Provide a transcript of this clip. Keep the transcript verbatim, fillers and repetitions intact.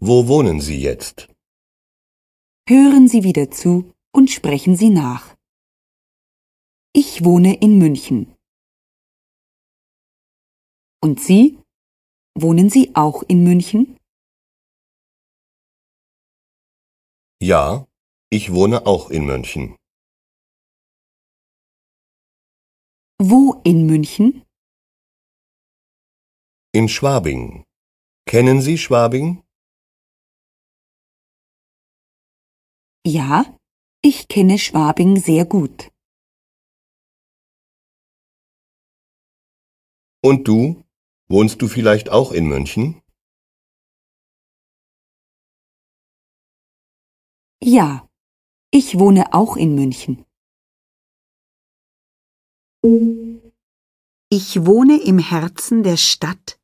Wo wohnen Sie jetzt? Hören Sie wieder zu und sprechen Sie nach. Ich wohne in München. Und Sie? Wohnen Sie auch in München? Ja, ich wohne auch in München. Wo in München? In Schwabing. Kennen Sie Schwabing? Ja, ich kenne Schwabing sehr gut. Und du? Wohnst du vielleicht auch in München? Ja, ich wohne auch in München. Ich wohne im Herzen der Stadt